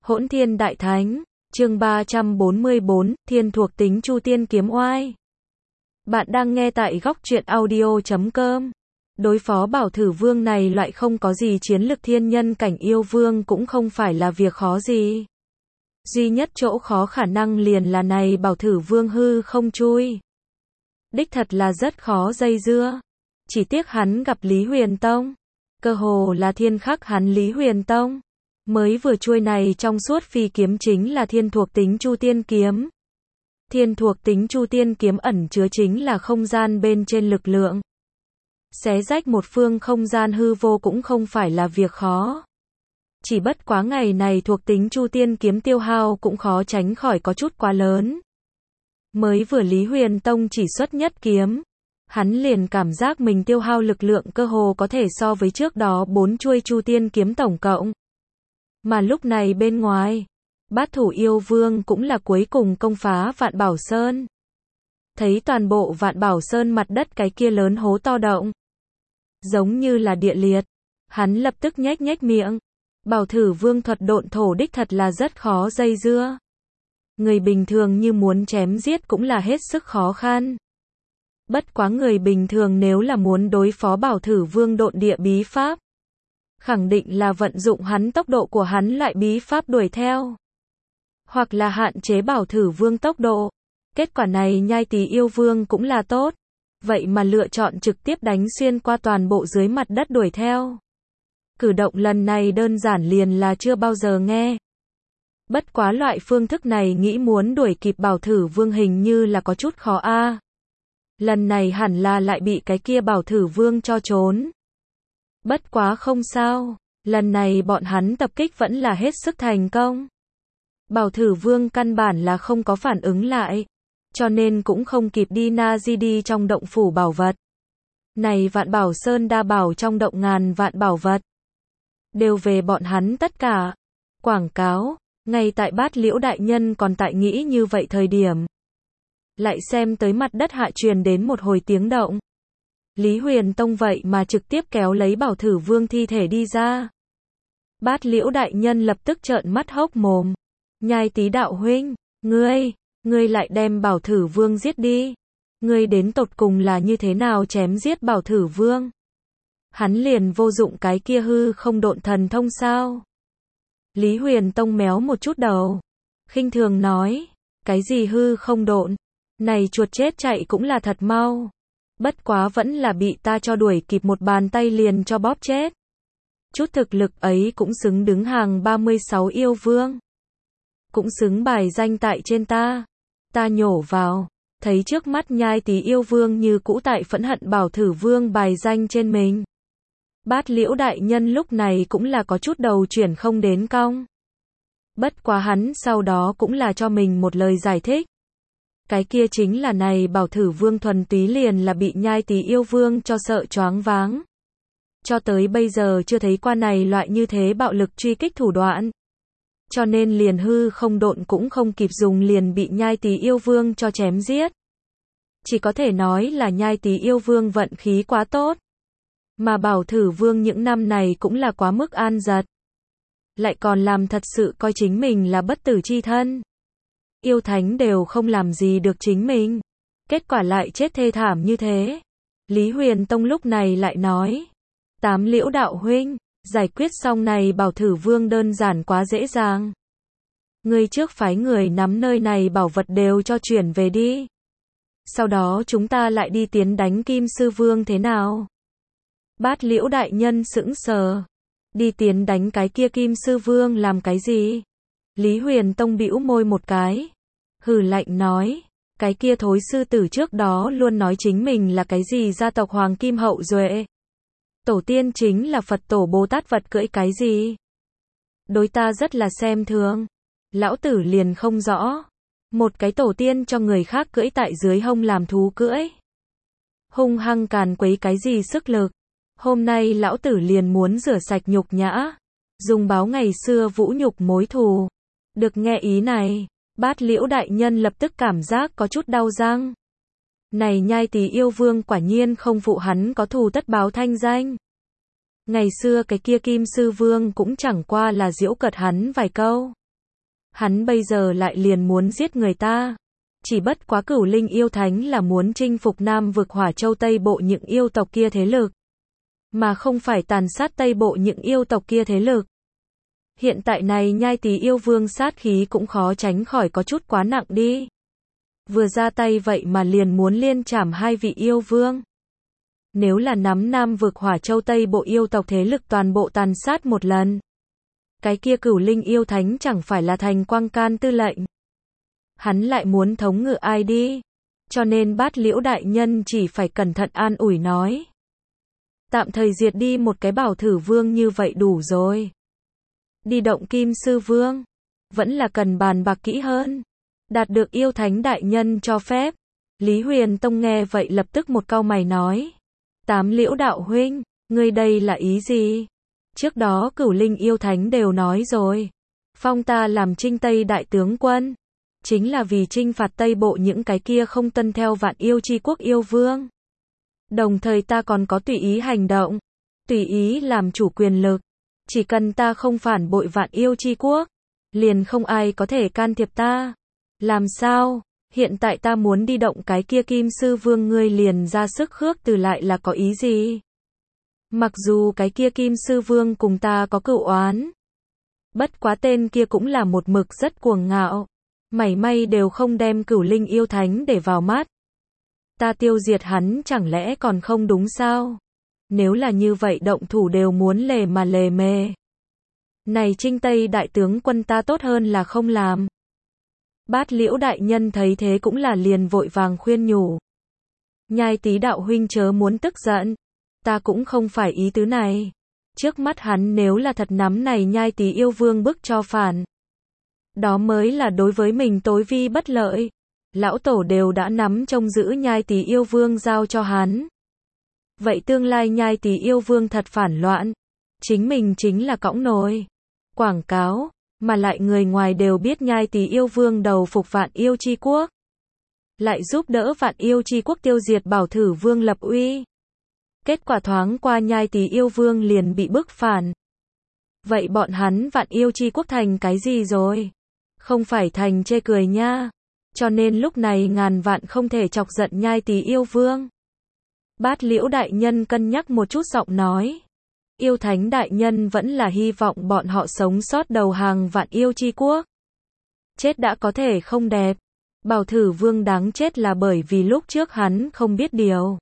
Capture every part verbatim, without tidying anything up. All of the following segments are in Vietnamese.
Hỗn Thiên Đại Thánh, chương ba trăm bốn mươi bốn, Thiên thuộc tính Chu Tiên Kiếm Oai. Bạn đang nghe tại góc truyện audio chấm com. Đối phó Bảo Thử Vương này loại không có gì chiến lực thiên nhân cảnh yêu vương cũng không phải là việc khó gì. Duy nhất chỗ khó khả năng liền là này Bảo Thử Vương hư không chui. Đích thật là rất khó dây dưa. Chỉ tiếc hắn gặp Lý Huyền Tông. Cơ hồ là thiên khắc hắn Lý Huyền Tông. Mới vừa chuôi này trong suốt phi kiếm chính là thiên thuộc tính Chu Tiên Kiếm. Thiên thuộc tính Chu Tiên Kiếm ẩn chứa chính là không gian bên trên lực lượng. Xé rách một phương không gian hư vô cũng không phải là việc khó. Chỉ bất quá ngày này thuộc tính Chu Tiên Kiếm tiêu hao cũng khó tránh khỏi có chút quá lớn. Mới vừa Lý Huyền Tông chỉ xuất nhất kiếm. Hắn liền cảm giác mình tiêu hao lực lượng cơ hồ có thể so với trước đó bốn chuôi Chu Tiên Kiếm tổng cộng. Mà lúc này bên ngoài, Bát Thủ Yêu Vương cũng là cuối cùng công phá Vạn Bảo Sơn. Thấy toàn bộ Vạn Bảo Sơn mặt đất cái kia lớn hố to động, giống như là địa liệt, hắn lập tức nhếch nhếch miệng. Bảo Thử Vương thuật độn thổ đích thật là rất khó dây dưa. Người bình thường như muốn chém giết cũng là hết sức khó khăn. Bất quá người bình thường nếu là muốn đối phó Bảo Thử Vương độn địa bí pháp, khẳng định là vận dụng hắn tốc độ của hắn loại bí pháp đuổi theo. Hoặc là hạn chế Bảo Thử Vương tốc độ. Kết quả này Nhai Tý Yêu Vương cũng là tốt. Vậy mà lựa chọn trực tiếp đánh xuyên qua toàn bộ dưới mặt đất đuổi theo. Cử động lần này đơn giản liền là chưa bao giờ nghe. Bất quá loại phương thức này nghĩ muốn đuổi kịp Bảo Thử Vương hình như là có chút khó a. Lần này hẳn là lại bị cái kia Bảo Thử Vương cho trốn. Bất quá không sao, lần này bọn hắn tập kích vẫn là hết sức thành công. Bảo Thử Vương căn bản là không có phản ứng lại, cho nên cũng không kịp đi na di đi trong động phủ bảo vật. Này Vạn Bảo Sơn đa bảo trong động ngàn vạn bảo vật, đều về bọn hắn tất cả. Quảng cáo, ngay tại Bát Liễu đại nhân còn tại nghĩ như vậy thời điểm. Lại xem tới mặt đất hạ truyền đến một hồi tiếng động. Lý Huyền Tông vậy mà trực tiếp kéo lấy Bảo Thử Vương thi thể đi ra. Bát Liễu đại nhân lập tức trợn mắt hốc mồm. Nhai Tý đạo huynh, ngươi, ngươi lại đem Bảo Thử Vương giết đi. Ngươi đến tột cùng là như thế nào chém giết Bảo Thử Vương? Hắn liền vô dụng cái kia hư không độn thần thông sao? Lý Huyền Tông méo một chút đầu, khinh thường nói, cái gì hư không độn? Này chuột chết chạy cũng là thật mau. Bất quá vẫn là bị ta cho đuổi kịp một bàn tay liền cho bóp chết. Chút thực lực ấy cũng xứng đứng hàng ba mươi sáu yêu vương. Cũng xứng bài danh tại trên ta. Ta nhổ vào, thấy trước mắt Nhai Tý Yêu Vương như cũ tại phẫn hận Bảo Thử Vương bài danh trên mình. Bát Liễu đại nhân lúc này cũng là có chút đầu chuyển không đến cong. Bất quá hắn sau đó cũng là cho mình một lời giải thích. Cái kia chính là này Bảo Thử Vương thuần túy liền là bị Nhai Tý Yêu Vương cho sợ choáng váng. Cho tới bây giờ chưa thấy qua này loại như thế bạo lực truy kích thủ đoạn. Cho nên liền hư không độn cũng không kịp dùng liền bị Nhai Tý Yêu Vương cho chém giết. Chỉ có thể nói là Nhai Tý Yêu Vương vận khí quá tốt. Mà Bảo Thử Vương những năm này cũng là quá mức an giật. Lại còn làm thật sự coi chính mình là bất tử chi thân. Yêu thánh đều không làm gì được chính mình. Kết quả lại chết thê thảm như thế. Lý Huyền Tông lúc này lại nói. Tám Liễu đạo huynh, giải quyết xong này Bảo Thử Vương đơn giản quá dễ dàng. Ngươi trước phái người nắm nơi này bảo vật đều cho chuyển về đi. Sau đó chúng ta lại đi tiến đánh Kim Sư Vương thế nào? Bát Liễu đại nhân sững sờ. Đi tiến đánh cái kia Kim Sư Vương làm cái gì? Lý Huyền Tông bĩu môi một cái. Hừ lạnh nói. Cái kia thối sư tử trước đó luôn nói chính mình là cái gì gia tộc Hoàng Kim hậu duệ. Tổ tiên chính là Phật tổ Bồ Tát vật cưỡi cái gì? Đối ta rất là xem thường. Lão tử liền không rõ. Một cái tổ tiên cho người khác cưỡi tại dưới hông làm thú cưỡi. Hung hăng càn quấy cái gì sức lực. Hôm nay lão tử liền muốn rửa sạch nhục nhã. Dùng báo ngày xưa vũ nhục mối thù. Được nghe ý này, Bát Liễu đại nhân lập tức cảm giác có chút đau răng. Này Nhai Tý Yêu Vương quả nhiên không phụ hắn có thù tất báo thanh danh. Ngày xưa cái kia Kim Sư Vương cũng chẳng qua là giễu cợt hắn vài câu. Hắn bây giờ lại liền muốn giết người ta. Chỉ bất quá Cửu Linh yêu thánh là muốn chinh phục Nam vực Hỏa Châu Tây Bộ những yêu tộc kia thế lực, mà không phải tàn sát Tây Bộ những yêu tộc kia thế lực. Hiện tại này Nhai Tý yêu vương sát khí cũng khó tránh khỏi có chút quá nặng đi. Vừa ra tay vậy mà liền muốn liên trảm hai vị yêu vương. Nếu là nắm Nam vực Hỏa Châu Tây Bộ yêu tộc thế lực toàn bộ tàn sát một lần, cái kia Cửu Linh yêu thánh chẳng phải là thành Quang Can tư lệnh. Hắn lại muốn thống ngự ai đi. Cho nên Bát Liễu đại nhân chỉ phải cẩn thận an ủi nói. Tạm thời diệt đi một cái Bảo Thử Vương như vậy đủ rồi. Đi động Kim Sư Vương, vẫn là cần bàn bạc kỹ hơn. Đạt được yêu thánh đại nhân cho phép. Lý Huyền Tông nghe vậy lập tức một câu mày nói. Tám Liễu đạo huynh, ngươi đây là ý gì? Trước đó Cửu Linh yêu thánh đều nói rồi. Phong ta làm Trinh Tây đại tướng quân, chính là vì trinh phạt Tây Bộ những cái kia không tuân theo Vạn Yêu Chi Quốc yêu vương. Đồng thời ta còn có tùy ý hành động, tùy ý làm chủ quyền lực. Chỉ cần ta không phản bội Vạn Yêu Chi Quốc, liền không ai có thể can thiệp ta. Làm sao? Hiện tại ta muốn đi động cái kia Kim Sư Vương, ngươi liền ra sức khước từ lại là có ý gì? Mặc dù cái kia Kim Sư Vương cùng ta có cựu oán, bất quá tên kia cũng là một mực rất cuồng ngạo, mảy may đều không đem Cửu Linh yêu thánh để vào mắt. Ta tiêu diệt hắn chẳng lẽ còn không đúng sao? Nếu là như vậy động thủ đều muốn lề mà lề mề. Này Trinh Tây đại tướng quân ta tốt hơn là không làm. Bát Liễu đại nhân thấy thế cũng là liền vội vàng khuyên nhủ. Nhai Tý đạo huynh chớ muốn tức giận. Ta cũng không phải ý tứ này. Trước mắt hắn nếu là thật nắm này Nhai Tý yêu vương bức cho phản, đó mới là đối với mình tối vi bất lợi. Lão tổ đều đã nắm trông giữ Nhai Tý yêu vương giao cho hắn. Vậy tương lai Nhai Tý yêu vương thật phản loạn, chính mình chính là cõng nồi quảng cáo, mà lại người ngoài đều biết Nhai Tý yêu vương đầu phục Vạn Yêu Chi Quốc, lại giúp đỡ Vạn Yêu Chi Quốc tiêu diệt Bảo Thử Vương lập uy. Kết quả thoáng qua Nhai Tý yêu vương liền bị bức phản. Vậy bọn hắn Vạn Yêu Chi Quốc thành cái gì rồi? Không phải thành chê cười nha. Cho nên lúc này ngàn vạn không thể chọc giận Nhai Tý yêu vương. Bát Liễu đại nhân cân nhắc một chút giọng nói. Yêu thánh đại nhân vẫn là hy vọng bọn họ sống sót đầu hàng Vạn Yêu Chi Quốc. Chết đã có thể không đẹp. Bảo Thử Vương đáng chết là bởi vì lúc trước hắn không biết điều.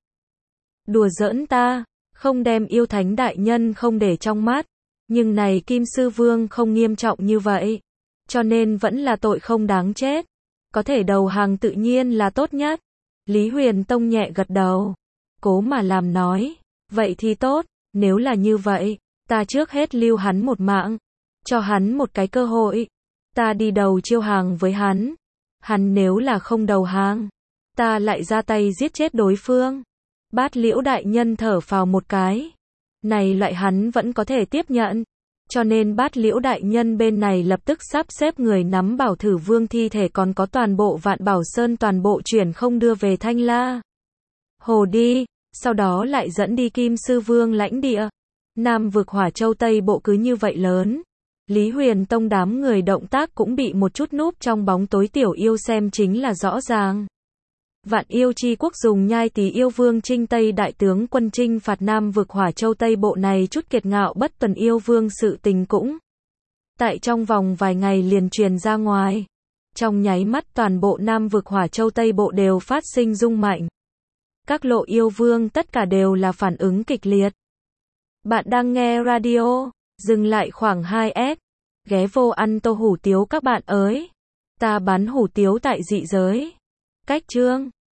Đùa giỡn ta, không đem yêu thánh đại nhân không để trong mắt. Nhưng này Kim Sư Vương không nghiêm trọng như vậy. Cho nên vẫn là tội không đáng chết. Có thể đầu hàng tự nhiên là tốt nhất. Lý Huyền Tông nhẹ gật đầu. Cố mà làm nói. Vậy thì tốt, nếu là như vậy, ta trước hết lưu hắn một mạng. Cho hắn một cái cơ hội. Ta đi đầu chiêu hàng với hắn. Hắn nếu là không đầu hàng, ta lại ra tay giết chết đối phương. Bát Liễu đại nhân thở phào một cái. Này loại hắn vẫn có thể tiếp nhận. Cho nên Bát Liễu đại nhân bên này lập tức sắp xếp người nắm Bảo Thử Vương thi thể còn có toàn bộ Vạn Bảo Sơn toàn bộ chuyển không đưa về Thanh La Hồ đi, sau đó lại dẫn đi Kim Sư Vương lãnh địa. Nam vực Hỏa Châu Tây Bộ cứ như vậy lớn. Lý Huyền Tông đám người động tác cũng bị một chút núp trong bóng tối tiểu yêu xem chính là rõ ràng. Vạn Yêu Chi Quốc dùng Nhai Tý yêu vương Trinh Tây đại tướng quân chinh phạt Nam vực Hỏa Châu Tây Bộ này chút kiệt ngạo bất tuần yêu vương sự tình cũng tại trong vòng vài ngày liền truyền ra ngoài. Trong nháy mắt toàn bộ Nam vực Hỏa Châu Tây Bộ đều phát sinh rung mạnh. Các lộ yêu vương tất cả đều là phản ứng kịch liệt. Bạn đang nghe radio, dừng lại khoảng hai s, ghé vô ăn tô hủ tiếu các bạn ơi. Ta bán hủ tiếu tại dị giới. Cách chương